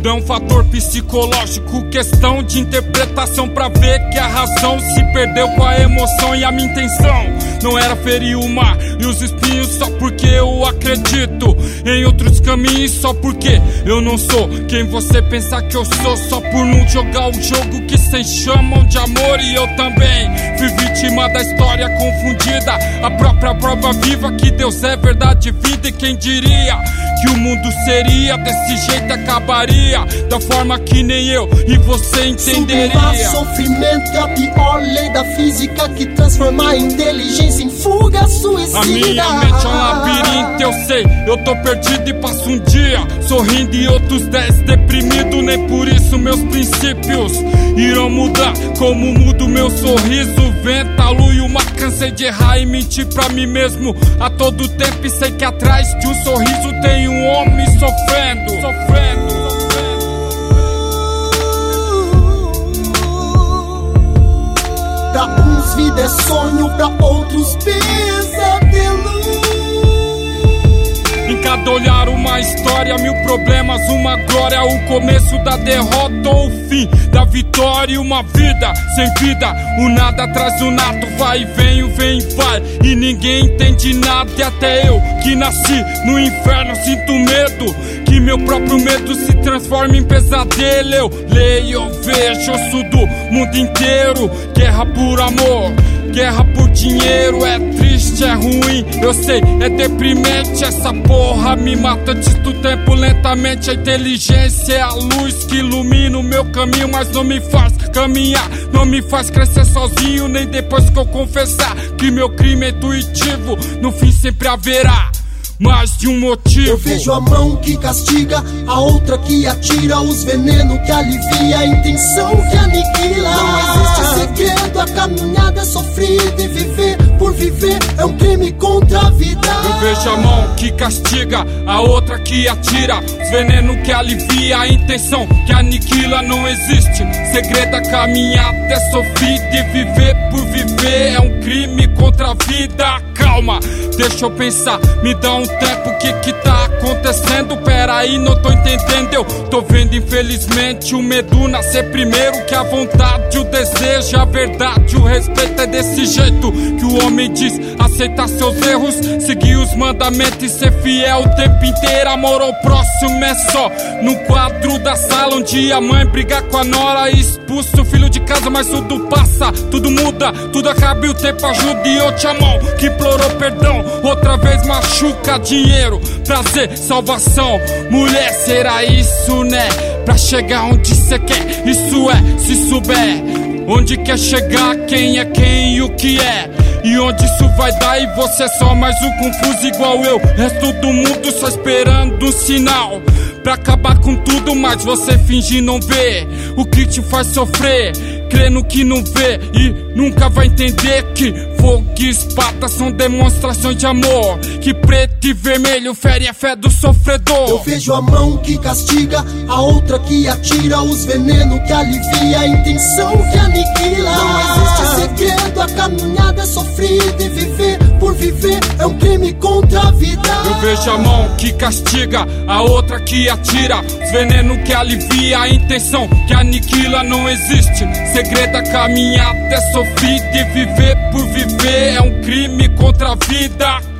é um fator psicológico, questão de interpretação pra ver que a razão se perdeu com a emoção. E a minha intenção não era ferir o mar e os espinhos só porque eu acredito em outros caminhos, só porque eu não sou quem você pensa que eu sou, só por não jogar o jogo que cês chamam de amor. E eu também fui vítima da história confundida, a própria prova viva que Deus é verdade e vida. E quem diria que o mundo seria desse jeito, acabaria da forma que nem eu e você entenderia. Sublimar sofrimento é a pior lei da física, que transforma a inteligência em fuga suicida. A minha mente é um labirinto, eu sei, eu tô perdido e passo um dia sorrindo e outros 10 deprimido. Nem por isso meus princípios irão mudar, como muda o meu sorriso. Vento, a lua e uma cansei de errar e mentir pra mim mesmo a todo tempo. E sei que atrás de um sorriso tem um homem sofrendo. Pra uns vida é sonho, pra outros pesadelo. Em cada olhar uma história, mil problemas, uma glória. O começo da derrota ou o fim da vitória. Uma vida sem vida, o nada traz o nato. Vai e vem, o vem e vai, e ninguém entende nada. E até eu que nasci no inferno sinto medo que meu próprio medo se transforme em pesadelo. Eu leio, eu vejo, eu sou do mundo inteiro. Guerra por amor, guerra por dinheiro. É triste, é ruim, eu sei, é deprimente. Essa porra me mata antes do tempo lentamente. A inteligência é a luz que ilumina o meu caminho, mas não me faz caminhar, não me faz crescer sozinho. Nem depois que eu confessar que meu crime é intuitivo, no fim sempre haverá mais de um motivo. Eu vejo a mão que castiga, a outra que atira, os venenos que alivia, a intenção que aniquila. Não existe segredo, a caminhada é sofrida, e viver por viver é um crime contra a vida. Eu vejo a mão que castiga, a outra que atira, os venenos que alivia, a intenção que aniquila. Não existe segredo, a caminhada é sofrida, e viver por viver é um crime contra a vida. Calma, deixa eu pensar, me dá um tempo, o que tá acontecendo? Peraí, não tô entendendo. Eu tô vendo infelizmente o medo nascer primeiro que a vontade, o desejo, a verdade, o respeito. É desse jeito que o homem diz aceitar seus erros, seguir os mandamentos e ser fiel o tempo inteiro. Amor ao próximo é só no quadro da sala, onde a mãe briga com a nora e expulsa o filho de casa. Mas tudo passa, tudo muda, tudo acaba e o tempo ajuda. E outra mão que implorou perdão, outra vez machuca. Dinheiro, prazer, salvação, mulher, será isso, né? Pra chegar onde cê quer, isso é, se souber onde quer chegar, quem é quem e o que é, e onde isso vai dar. E você é só mais um confuso igual eu, resto do mundo só esperando um sinal pra acabar com tudo. Mas você finge não ver o que te faz sofrer, crê no que não vê e nunca vai entender que fogo e espada são demonstrações de amor, que preto e vermelho fere a fé do sofredor. Eu vejo a mão que castiga, a outra que atira, os venenos que alivia, a intenção que aniquila. Não existe segredo, a caminhada é sofrida, e viver por viver é um crime contra a vida. Eu vejo a mão que castiga, a outra que atira, os venenos que alivia, a intenção que aniquila. Não existe segredo, a caminhada é sofrida, e viver por viver é um crime contra a vida.